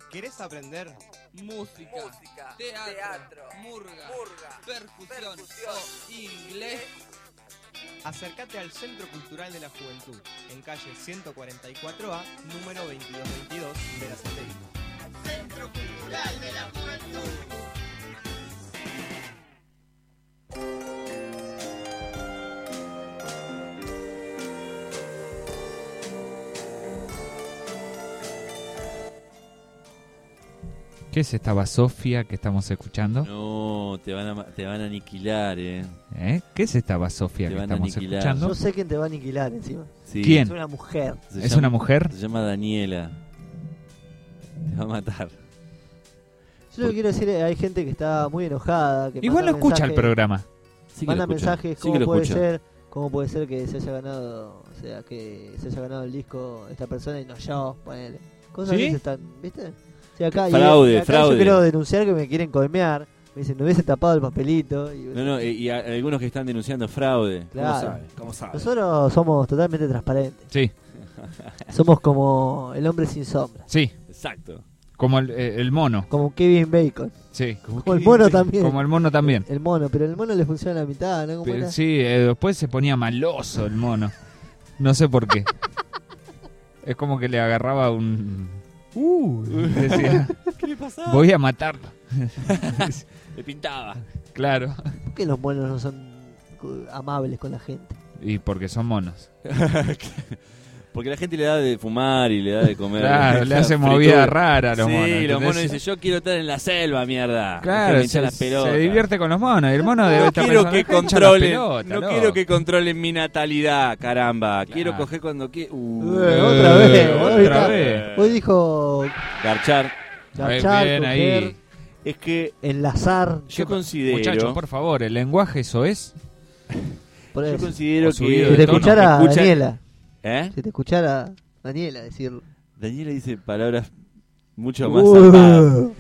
¿Querés aprender? Música, teatro, murga, percusión o inglés. Acércate al Centro Cultural de la Juventud, en calle 144A, número 2222 de la Satélite. Centro Cultural de la Juventud. ¿Qué es esta basofia que estamos escuchando? No, te van a aniquilar, ¿Qué es esta basofia Te que van a estamos aniquilar. escuchando? Yo sé quién te va a aniquilar encima. Sí. ¿Quién? Es una mujer. ¿Es una mujer? Se llama Daniela. Te va a matar. Yo lo que quiero decir, hay gente que está muy enojada. Que Igual no manda escucha el mensajes- programa. Sí que Manda lo escucha. mensajes, Sí que lo escucha. cómo puede ser que se haya ganado, o sea, que se haya ganado el disco esta persona y no yo, ponele. Cosas ¿Sí? que se están, ¿viste? O sea, acá, Fraude. Yo quiero denunciar que me quieren coimear. Me dicen, no hubiese tapado el papelito. Y, No, y algunos que están denunciando fraude. Claro. ¿Cómo sabe? Nosotros somos totalmente transparentes. Sí, Somos como el hombre sin sombra. sí. Exacto. Como el mono. Como Kevin Bacon. Sí. Como el mono también. Como el mono también. El mono, pero el mono le funciona a la mitad, ¿no? ¿Cómo Pero era? sí, después se ponía maloso el mono. No sé por qué. Es como que le agarraba un... decía, ¿Qué le pasaba? voy a matarlo. Le pintaba. Claro. ¿Por qué los monos no son amables con la gente? Y porque son monos. Porque la gente le da de fumar y le da de comer. Claro, le hace fritura. movida rara a los monos. Sí, los ¿entendés? monos dicen, yo quiero estar en la selva, mierda. Claro, Déjame hinchar las se pelotas. divierte con los monos. Y el mono debe No estar quiero pensando, que "Deja hinchar las controlen, pelotas, no loco". quiero que controlen mi natalidad, caramba. Claro. Quiero coger cuando quiero. Otra vez, otra vez. Hoy dijo Garchar. garchar, Bien coger, ahí. Es que enlazar. yo considero. Muchachos, por favor, el lenguaje eso es. Por Yo eso. considero O subido que. Si te tono. escuchara Escucha- Daniela. ¿Eh? Si te escuchara Daniela decirlo. Daniela dice palabras mucho más zarpadas.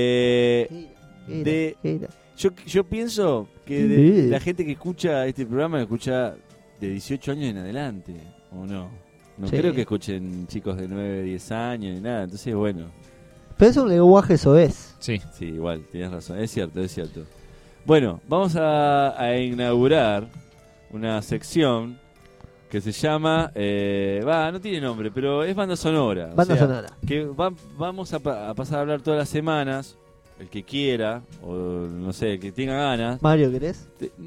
Era. Yo pienso que Sí. la gente que escucha este programa lo escucha de 18 años en adelante, ¿o no? No Sí. creo que escuchen chicos de 9, 10 años ni nada, entonces bueno, Pero es un lenguaje soez. Sí. sí, igual, tienes razón, es cierto, es cierto. Bueno, vamos a inaugurar una sección que se llama, no tiene nombre, pero es banda sonora. Banda sonora. Que vamos a pasar a hablar todas las semanas, el que quiera, o no sé, el que tenga ganas. Mario, ¿querés?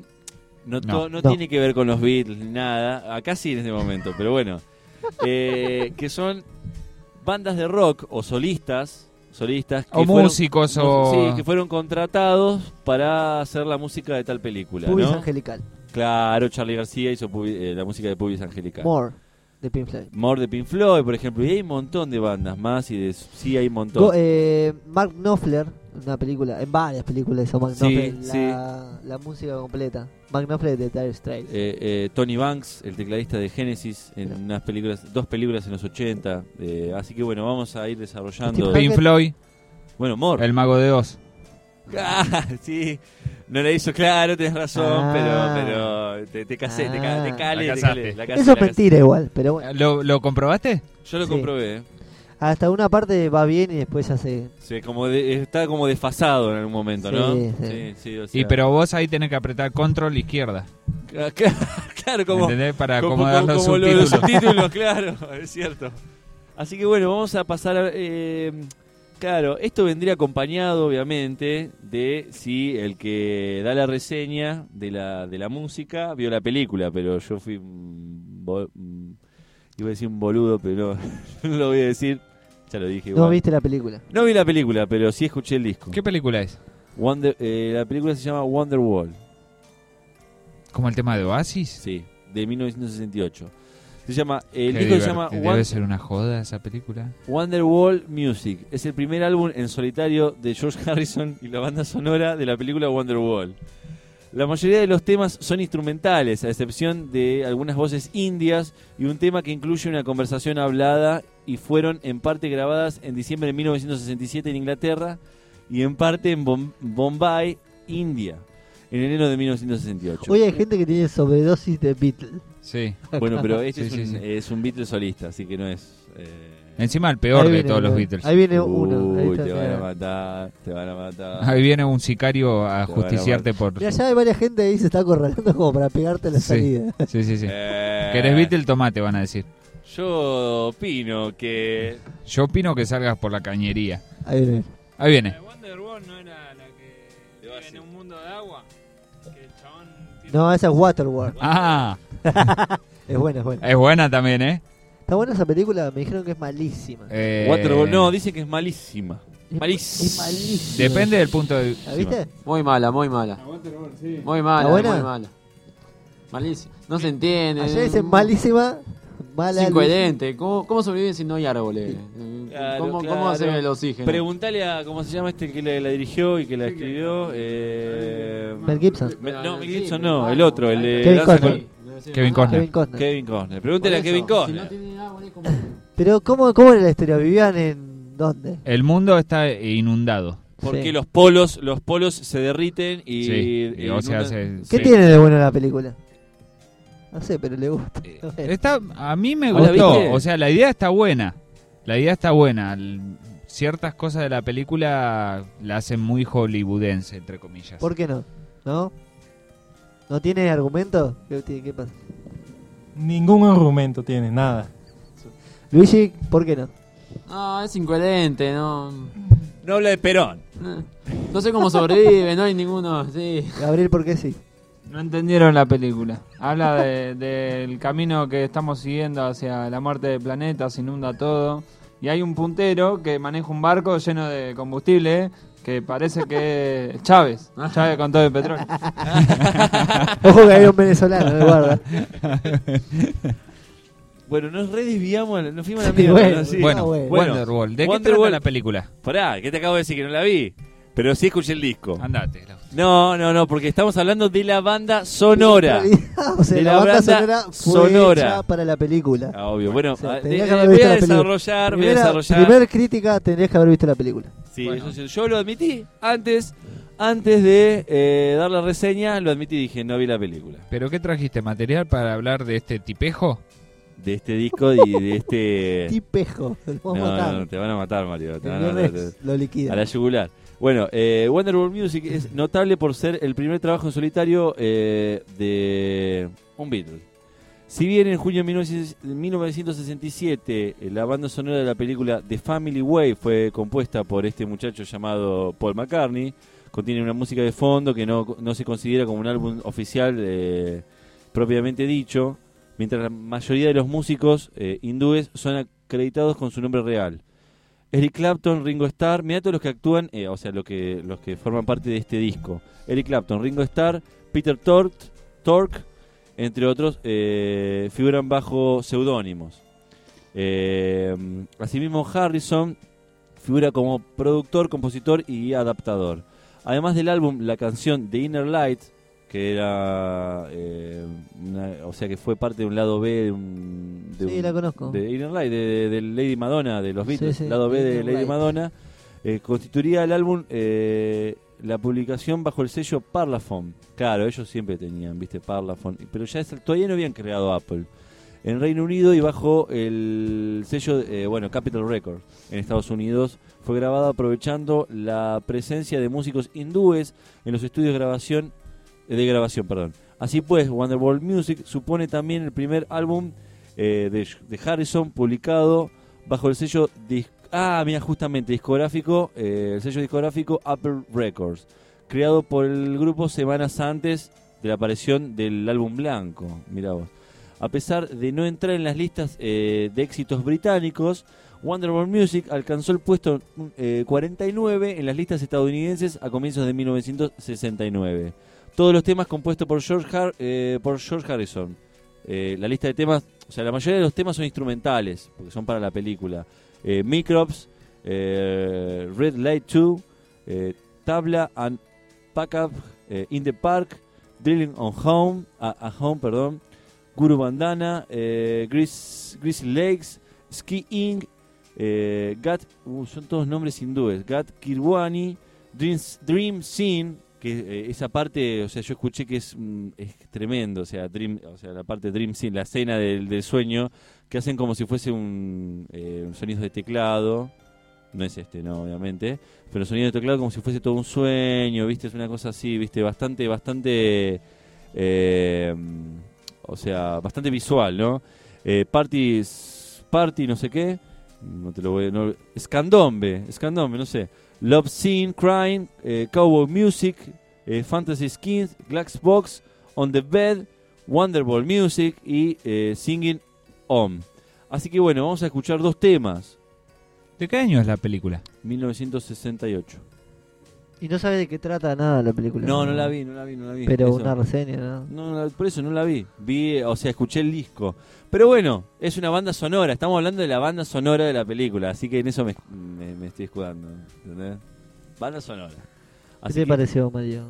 No No. tiene que ver con los Beatles ni nada, acá sí en este momento, pero bueno. Que son bandas de rock o solistas que O fueron- músicos o... Sí, que fueron contratados para hacer la música de tal película, Pubis ¿no? Angelical. Claro, Charly García hizo la música de Pubis Angelical. More, de Pink Floyd. More de Pink Floyd, por ejemplo, y hay un montón de bandas más sí hay un montón. Mark Knopfler, una película, en varias películas hizo Mark Sí, Knopfler, la música completa. Mark Knopfler de Dire Straits. Tony Banks, el tecladista de Genesis, en dos películas en los 80. Así que bueno, vamos a ir desarrollando. Steve Pink Floyd, Bueno, More. el mago de Oz. Ah, sí, no la hizo claro, tenés razón, Ah. pero te casé, te Ah. calé, La te casaste. calé, la casé, Eso es la casé. mentira igual, pero bueno. ¿Lo comprobaste? Yo lo Sí. comprobé. Hasta una parte va bien y después ya se... Sí, está como desfasado en algún momento, Sí, ¿no? sí. sí, o sea, Y pero vos ahí tenés que apretar control izquierda. Claro, como, ¿Entendés? Para como, acomodar los como lo de los subtítulos. subtítulos, claro, es cierto. Así que bueno, vamos a pasar. Claro, esto vendría acompañado, obviamente, de si el que da la reseña de la música vio la película, pero yo fui. Iba a decir un boludo, pero no lo voy a decir. Ya lo dije. No Igual. viste la película. No vi la película, pero sí escuché el disco. ¿Qué película es? La película se llama Wonderwall. ¿Como el tema de Oasis? Sí, de 1968. Se llama, el Qué disco se llama Debe ser una joda esa película. Wonderwall Music. Es el primer álbum en solitario de George Harrison y la banda sonora de la película Wonderwall. La mayoría de los temas son instrumentales, a excepción de algunas voces indias y un tema que incluye una conversación hablada, y fueron en parte grabadas en diciembre de 1967 en Inglaterra y en parte en Bombay, India, en enero de 1968. Hoy hay gente que tiene sobredosis de Beatles. Sí. Bueno, pero este Sí, sí, sí. es un Beatle solista, así que no es... Encima el peor Ahí de viene todos los uno. Beatles. Ahí viene uno. Ahí Uy, está, te van a mirá. matar, te van a matar. Ahí viene un sicario a Te van a justiciarte por... Mirá, ya hay varias gente ahí se está acorralando como para pegarte la Sí. salida. Sí. Que eres Beatle, tomate, van a decir. Yo opino que... Yo opino que salgas por la cañería. Ahí viene. Ahí viene. Wonderwall no era la que vive en un mundo de agua. Que el chabón tiene No, esa es Waterworld. Ah, Es buena, es buena. es buena también, ¿eh? Está buena esa película, me dijeron que es malísima. Waterworld, no, dice que es malísima. Es Malísima. malísima. Depende del punto de vista. ¿La viste? Muy mala, muy mala. Muy mala, ¿Está buena? muy mala. Malísima. No se entiende. Ayer dicen malísima, mala. Es incoherente. ¿Cómo sobreviven si no hay árboles? Claro, ¿Cómo claro. hace el oxígeno? Preguntale a, ¿cómo se llama este que la dirigió y que la escribió? Mel Gibson. No, Mel Gibson no, el otro, el de Kevin Danza Costner. Kevin Costner. Kevin Costner. Kevin Costner. Pregúntale a Kevin Costner. Pero ¿cómo era la historia? ¿Vivían en dónde? El mundo está inundado. Porque Sí. los polos se derriten y... Sí, o sea, inundan- ¿Qué sí. tiene de bueno la película? No sé, pero le gusta. Está, a mí me ¿Vos la gustó. viste? O sea, la idea está buena. La idea está buena. Ciertas cosas de la película la hacen muy hollywoodense, entre comillas. ¿Por qué no? ¿No? ¿No tiene argumento? ¿Qué pasa? Ningún argumento tiene, nada. Luigi, ¿por qué no? No, es incoherente, no. No habla de Perón. No sé cómo sobrevive, no hay ninguno. Sí. Gabriel, ¿por qué sí? No entendieron la película. Habla del camino que estamos siguiendo hacia la muerte del planeta, se inunda todo. Y hay un puntero que maneja un barco lleno de combustible que parece que es Chávez. Chávez con todo el petróleo. Ojo que hay un venezolano, de guarda. Bueno, nos redesviamos, nos fuimos a la Sí, mierda. bueno, ¿no? Sí. Bueno, bueno. Wonderwall. ¿De qué trata Wonderwall- la película? Pará, ¿qué te acabo de decir? Que no la vi. Pero sí escuché el disco. Andate. No, porque estamos hablando de la banda sonora. En realidad, o sea, De la la banda banda sonora fue sonora. hecha para la película. Ah, obvio. Bueno, O sea, de- tendrías de- que haber voy visto a la película. desarrollar. Primer crítica, tendrías que haber visto la película. Sí, Bueno. eso sí, yo lo admití antes de dar la reseña, lo admití y dije, no vi la película. ¿Pero qué trajiste? ¿Material para hablar de este tipejo? De este disco y de este... Tipejo, lo vamos a matar. No, te van a matar, Mario. Te El van a matar. viernes lo liquida. A la yugular. Bueno, Wonderworld Music es notable por ser el primer trabajo en solitario de un Beatle. Si bien en junio de 1967 la banda sonora de la película The Family Way fue compuesta por este muchacho llamado Paul McCartney, contiene una música de fondo que no se considera como un álbum oficial propiamente dicho, mientras la mayoría de los músicos hindúes son acreditados con su nombre real. Eric Clapton, Ringo Starr, mirá todos los que actúan, o sea, los que forman parte de este disco. Eric Clapton, Ringo Starr, Peter Tork, entre otros, figuran bajo seudónimos. Asimismo, Harrison figura como productor, compositor y adaptador. Además del álbum, la canción The Inner Light, que era, o sea, que fue parte de un lado B Sí, la conozco. de Inner Light, de Lady Madonna, de los Beatles, Sí, sí, lado B de Inner Lady Light. Madonna, constituiría el álbum la publicación bajo el sello Parlophone. Claro, ellos siempre tenían, viste, Parlophone, pero ya todavía no habían creado Apple. En Reino Unido y bajo el sello, Capitol Records. En Estados Unidos fue grabada aprovechando la presencia de músicos hindúes en los estudios de grabación. Así pues, Wonderworld Music supone también el primer álbum de Harrison publicado bajo el sello discográfico, el sello discográfico Apple Records, creado por el grupo semanas antes de la aparición del álbum blanco. Mirá vos. A pesar de no entrar en las listas de éxitos británicos, Wonderworld Music alcanzó el puesto 49 en las listas estadounidenses a comienzos de 1969. Todos los temas compuestos por George Harrison. La lista de temas, o sea, la mayoría de los temas son instrumentales, porque son para la película. Microbes, Red Light 2, Tabla and Pack Up, In the Park, Drilling on Home, Guru Bandana, Greasy Legs, Ski Inc., son todos nombres hindúes, Gat Kirwani, Dream Scene, que esa parte, o sea, yo escuché que es tremendo, o sea, la parte Dream Scene, la escena del sueño, que hacen como si fuese un sonido de teclado. No es no, obviamente. Pero sonido de teclado como si fuese todo un sueño, ¿viste? Es una cosa así, ¿viste? Bastante, o sea, bastante visual, ¿no? Party, no sé qué. No te lo voy a... Escandombe, no sé. Love Scene, Crying, Cowboy Music, Fantasy Skins, Glass Box, On the Bed, Wonderwall Music y Singing On. Así que bueno, vamos a escuchar 2 temas. ¿De qué año es la película? 1968. Y no sabe de qué trata nada la película. No la vi. Pero Eso. una reseña, ¿no? No, por eso no la vi. O sea, escuché el disco. Pero bueno, es una banda sonora. Estamos hablando de la banda sonora de la película. Así que en eso me estoy escudando. ¿Entendés? Banda sonora. ¿Qué te pareció, Mario?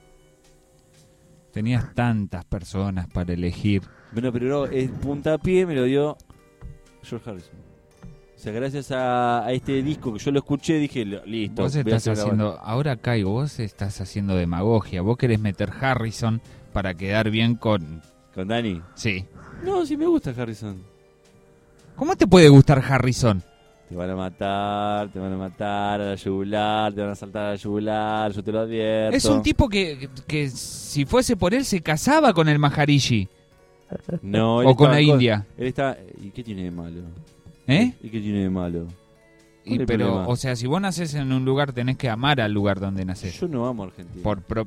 Tenías tantas personas para elegir. Bueno, pero el puntapié me lo dio George Harrison. O sea, gracias a este disco que yo lo escuché, dije, listo. Vos estás haciendo, ahora caigo, vos estás haciendo demagogia. Vos querés meter Harrison para quedar bien con... ¿Con Dani? Sí. No, sí me gusta Harrison. ¿Cómo te puede gustar Harrison? Te van a matar a la yugular, te van a saltar a la yugular, yo te lo advierto. Es un tipo que si fuese por él se casaba con el Maharishi. No, o con la India. Él está... ¿Y qué tiene de malo? ¿Eh? ¿Y qué tiene de malo? Pero, problema? O sea, si vos nacés en un lugar, tenés que amar al lugar donde nacés. Yo no amo a Argentina.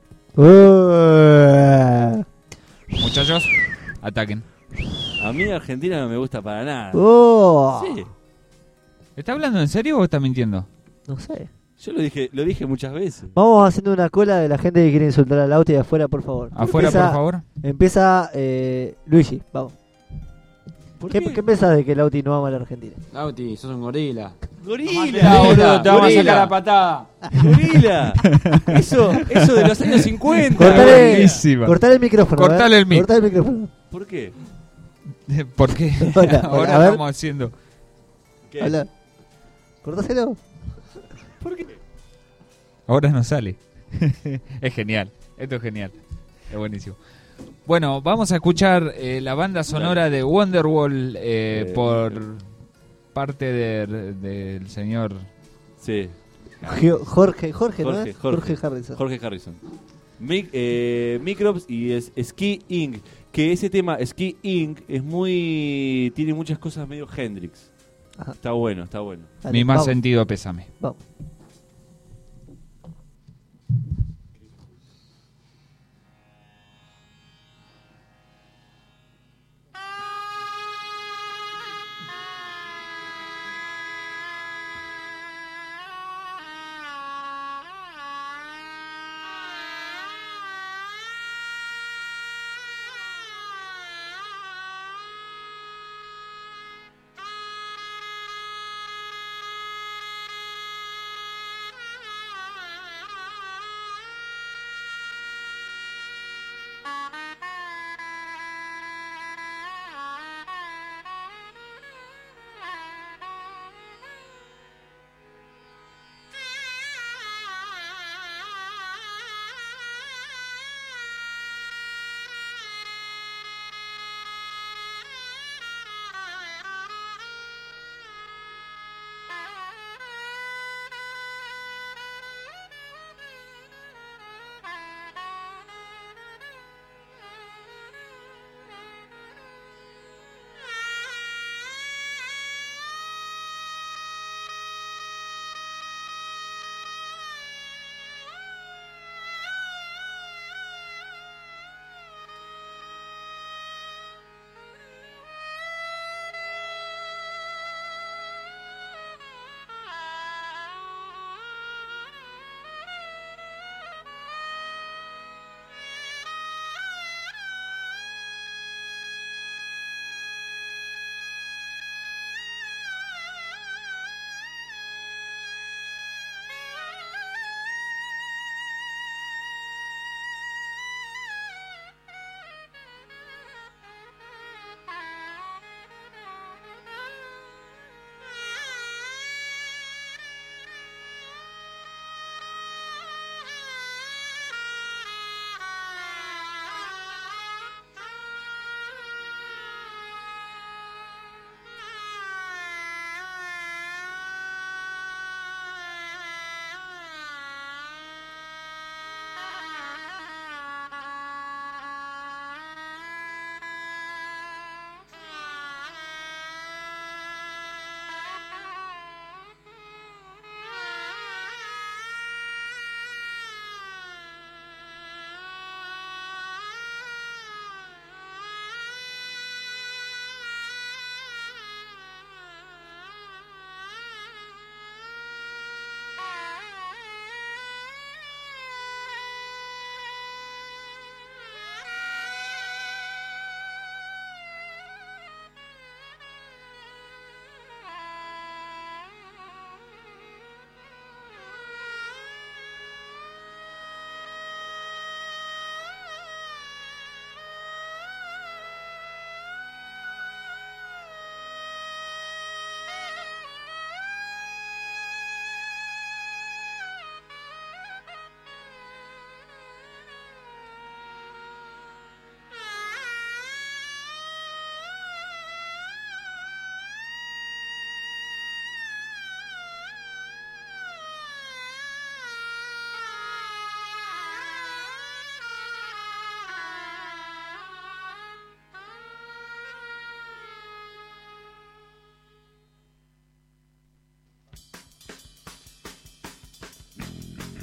Muchachos, ataquen. A mí Argentina no me gusta para nada. Sí. ¿Está hablando en serio o está mintiendo? No sé. Yo lo dije muchas veces. Vamos haciendo una cola de la gente que quiere insultar al Lauti de afuera, por favor. Afuera, por favor. Empieza Luigi, vamos. ¿Qué pensás de que Lauti no ama a la Argentina? Lauti, sos un gorila. ¡Gorila! Boludo, te vamos a sacar la patada. ¡Gorila! Eso de los años 50. Cortale el micrófono. Cortale el micrófono. ¿Por qué? ¿Por qué? Hola, ahora a ver. estamos haciendo. ¿Qué? Habla. Cortáselo. ¿Por qué? Ahora no sale. Es genial. Esto es genial. Es buenísimo. Bueno, vamos a escuchar la banda sonora de Wonderwall por parte del señor... Sí. Jorge Harrison. Jorge Harrison. Microbes y Ski Inc. Que ese tema, Ski Inc. tiene muchas cosas medio Hendrix. Ajá. Está bueno. Dale, Mi más vamos. sentido pésame. Vamos.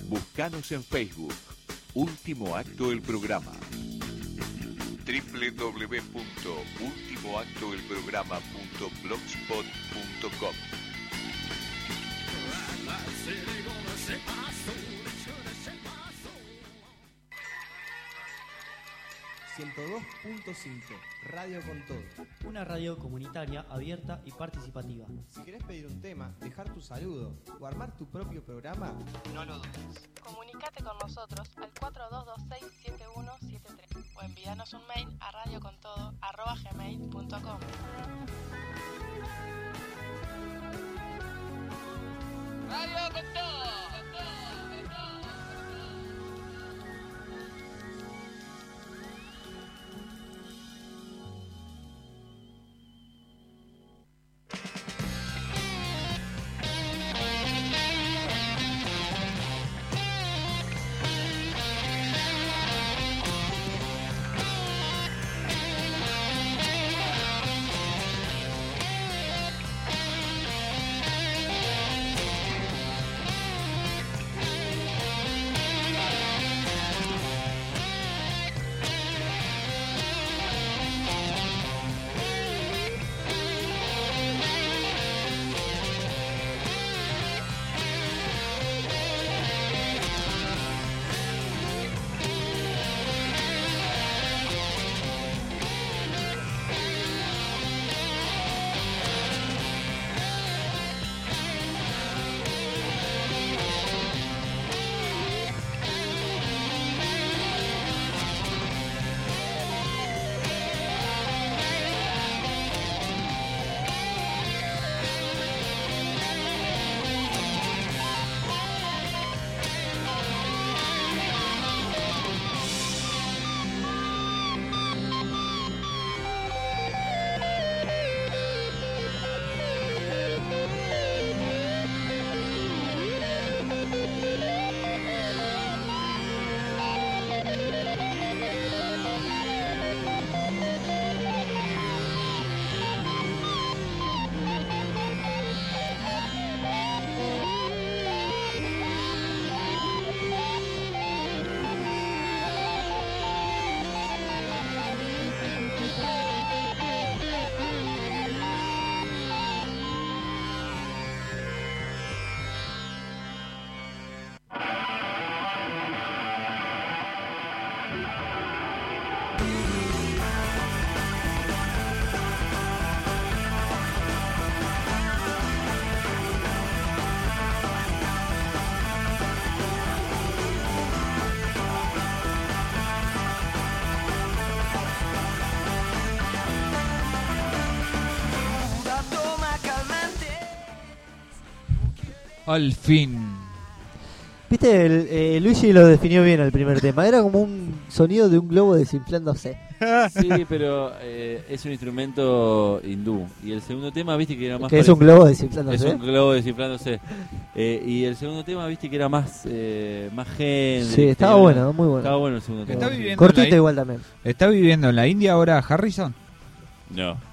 Búscanos en Facebook. Último Acto el Programa. www.ultimoactoelprograma.blogspot.com. 102.5 Radio con Todo. Una radio comunitaria, abierta y participativa. Si querés pedir un tema, dejar tu saludo o armar tu propio programa, no lo dudes. Comunicate con nosotros al 4226-7173 o envíanos un mail a radiocontodo@gmail.com. Radio con todo. Al fin. Viste, Luigi lo definió bien el primer tema. Era como un sonido de un globo desinflándose. Sí, pero es un instrumento hindú. Y el segundo tema, viste que era más... Que es un globo desinflándose. Es un globo desinflándose. Y el segundo tema, viste que era más gente. Sí, estaba bueno, muy bueno. Estaba bueno el segundo tema. Cortito igual también. ¿Está viviendo en la India ahora Harrison? No.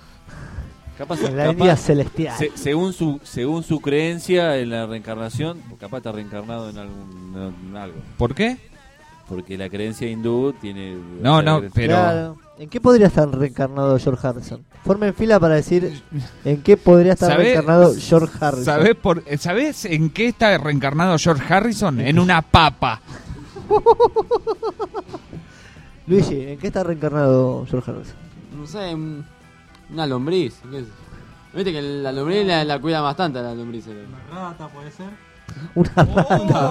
En la India celestial. Según su creencia en la reencarnación, capaz está reencarnado en algo. ¿Por qué? Porque la creencia hindú tiene... No, pero... Claro. ¿En qué podría estar reencarnado George Harrison? Formen fila para decir en qué podría estar reencarnado George Harrison. ¿Sabés en qué está reencarnado George Harrison? En una papa. Luigi, ¿en qué está reencarnado George Harrison? No sé, una lombriz. Viste que la lombriz la cuida bastante, la lombriz. Una rata puede ser. Una rata.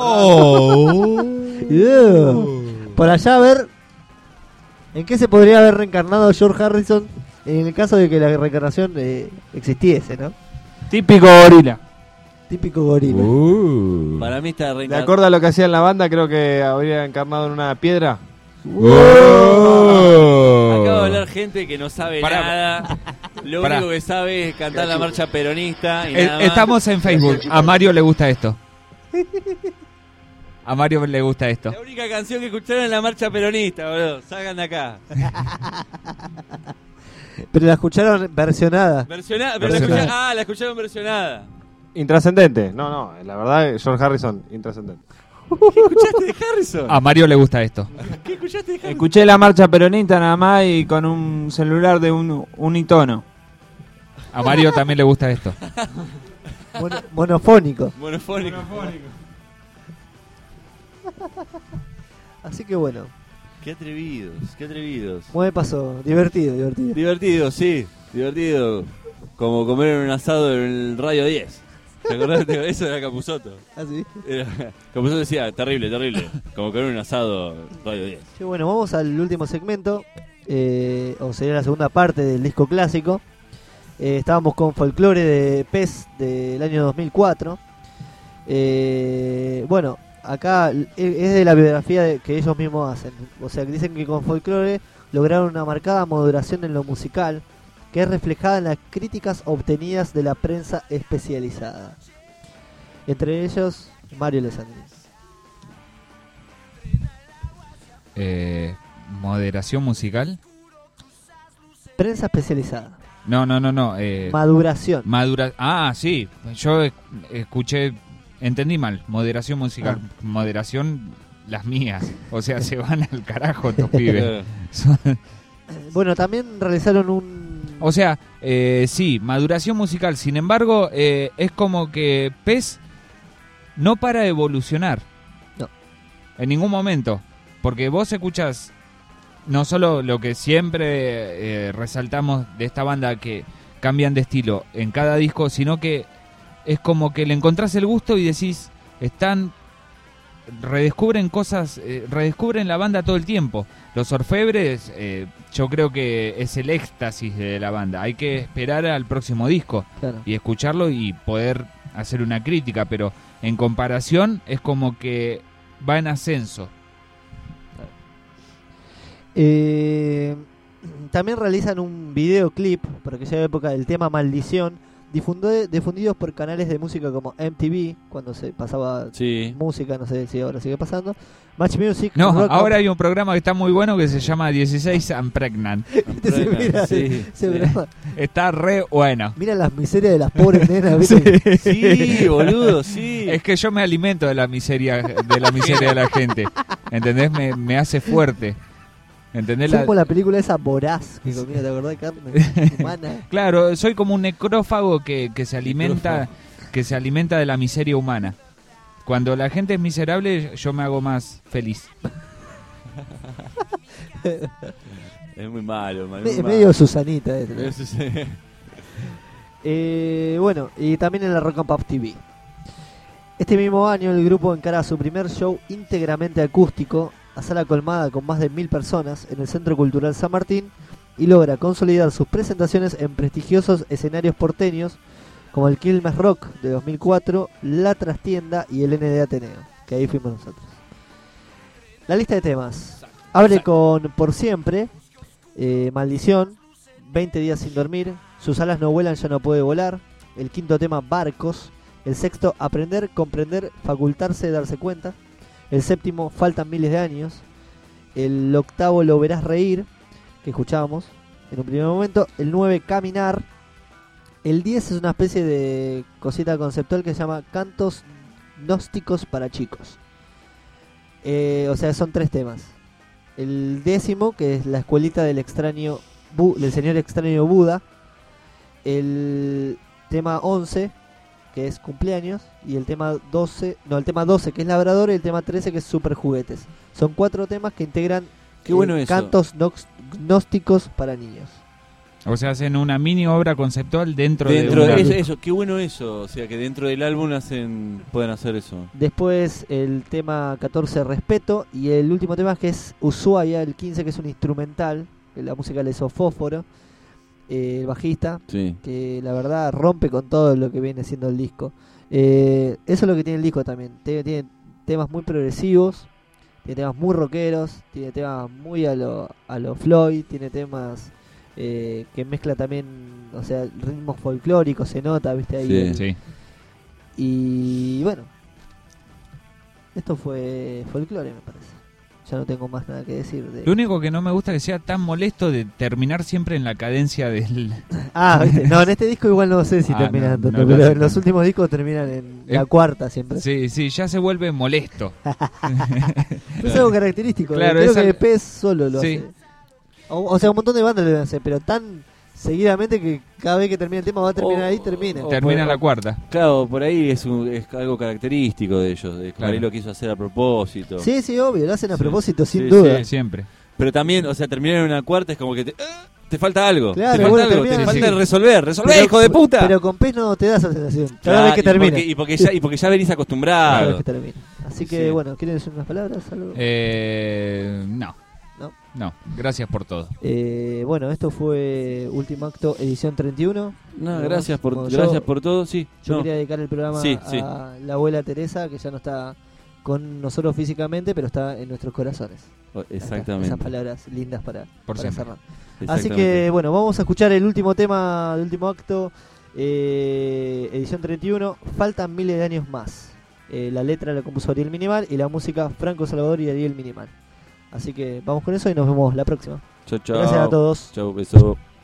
Por allá, a ver, ¿en qué se podría haber reencarnado George Harrison en el caso de que la reencarnación existiese, no? Típico gorila. Típico gorila. Para mí está De acuerdo a lo que hacía en la banda, creo que habría encarnado en una piedra. Acaba de hablar gente que no sabe nada. Lo único que sabe es cantar la marcha peronista y nada más. Estamos en Facebook. A Mario le gusta esto. A Mario le gusta esto. La única canción que escucharon es la marcha peronista, boludo. Salgan de acá. Pero la escucharon versionada. La escucharon versionada. Intrascendente. No, la verdad, George Harrison, intrascendente. ¿Qué escuchaste de Harrison? A Mario le gusta esto. ¿Qué escuchaste de Harrison? Escuché la marcha peronista nada más y con un celular de un unitono. A Mario también le gusta esto. Monofónico. Monofónico. Así que bueno, Qué atrevidos, qué atrevidos. mueve paso, divertido. Divertido, sí, divertido. Como comer un asado en el Radio 10. ¿Te acordás? Eso era Capusotto. ¿Ah, sí? Capusotto decía, terrible. Como comer un asado en Radio 10. Sí, bueno, vamos al último segmento, o sería la segunda parte del disco clásico. Estábamos con Folklore de PES del año 2004. Bueno, acá es de la biografía que ellos mismos hacen. O sea, que dicen que con Folklore lograron una marcada modulación en lo musical, que es reflejada en las críticas obtenidas de la prensa especializada. Entre ellos, Mario Alessandri. Moderación musical. Prensa especializada. No. Maduración. Sí. Yo escuché, entendí mal. Moderación musical. Moderación, las mías. O sea, se van al carajo estos pibes. Bueno, también realizaron un... O sea, sí, maduración musical. Sin embargo, es como que PES no para de evolucionar. No. En ningún momento. Porque vos escuchás no solo lo que siempre resaltamos de esta banda, que cambian de estilo en cada disco, sino que es como que le encontrás el gusto y decís, redescubren cosas, redescubren la banda todo el tiempo. Los Orfebres, yo creo que es el éxtasis de la banda. Hay que esperar al próximo disco, claro, y escucharlo y poder hacer una crítica, pero en comparación es como que va en ascenso. También realizan un videoclip por aquella época del tema Maldición, difundidos por canales de música como MTV, cuando se pasaba música, no sé si ahora sigue pasando, Match Music. No, Rock ahora Up. hay un programa que está muy bueno que se llama 16 and Pregnant. Está re bueno. Mira las miserias de las pobres nenas, ¿viste? Sí, boludo, sí. Es que yo me alimento de la miseria de la gente. ¿Entendés? Me hace fuerte. ¿Entendés? Soy como la película esa Voraz que comía, ¿te acordás? Carne humana. Claro, soy como un necrófago que se alimenta de la miseria humana. Cuando la gente es miserable, yo me hago más feliz. Es muy malo, medio Susanita. Bueno, y también en la Rock and Pop TV. Este mismo año el grupo encara su primer show íntegramente acústico a sala colmada con más de 1000 personas en el Centro Cultural San Martín, y logra consolidar sus presentaciones en prestigiosos escenarios porteños como el Quilmes Rock de 2004, La Trastienda y el ND Ateneo, que ahí fuimos nosotros. La lista de temas abre con Por Siempre, Maldición, 20 días sin dormir, Sus alas no vuelan, ya no puede volar, el quinto tema Barcos, el sexto Aprender, comprender, facultarse, darse cuenta, el séptimo Faltan miles de años, el octavo Lo verás reír, que escuchábamos en un primer momento, el 9 Caminar, el 10 es una especie de cosita conceptual que se llama Cantos Gnósticos para chicos. O sea, son 3 temas. El 10º, que es la escuelita del extraño del señor extraño Buda, el tema 11, que es cumpleaños, y el tema 12, que es labrador, y el tema 13, que es super juguetes. Son 4 temas que integran cantos gnósticos para niños. O sea, hacen una mini obra conceptual dentro de eso, qué bueno eso, o sea, que dentro del álbum pueden hacer eso. Después el tema 14, Respeto, y el último tema, que es Ushuaia, el 15, que es un instrumental, la música de Sofóforo, el bajista, que la verdad rompe con todo lo que viene siendo el disco. Eso es lo que tiene el disco también. Tiene temas muy progresivos, tiene temas muy rockeros, tiene temas muy a lo Floyd, tiene temas que mezcla también, o sea, ritmos folclóricos, se nota, viste ahí. Sí. Y bueno, esto fue Folklore, me parece. ya no tengo más nada que decir. Lo único que no me gusta es que sea tan molesto de terminar siempre en la cadencia del... ¿Viste? No, en este disco igual no sé si terminan tanto, pero en los últimos discos terminan en la cuarta siempre. Sí, ya se vuelve molesto. Es algo característico, claro, creo que Pez solo lo sí. hace. O sea, un montón de bandas lo deben hacer, pero tan seguidamente que cada vez que termina el tema va a terminar ahí, termina. Termina la cuarta. Claro, por ahí es algo característico de ellos, de Claro. por ahí lo quiso hacer a propósito. Sí, obvio, lo hacen a propósito, sin Sí, duda. Sí, siempre. Pero también, o sea, terminar en una cuarta es como que te falta algo. Claro, te falta bueno, algo, termina- te falta sí. resolver, Pero- hijo de puta. Pero con Pez no te da esa sensación. Cada Claro, vez que termina. Y porque ya venís acostumbrado. Cada vez que termina. Así que, Sí. bueno, ¿quieren decir unas palabras? ¿Algo? No, gracias por todo. Bueno, esto fue Último Acto, edición 31. No, gracias por todo, sí. Yo No. quería dedicar el programa Sí. a la abuela Teresa, que ya no está con nosotros físicamente, pero está en nuestros corazones. Exactamente. Esas palabras lindas para siempre. cerrar. Así Exactamente. que, bueno, vamos a escuchar el último tema del Último Acto, edición 31. Faltan miles de años más. La letra la compuso Ariel Minimal y la música Franco Salvador y Ariel Minimal. Así que vamos con eso y nos vemos la próxima. Chau, chau. Gracias a todos. Chau, beso.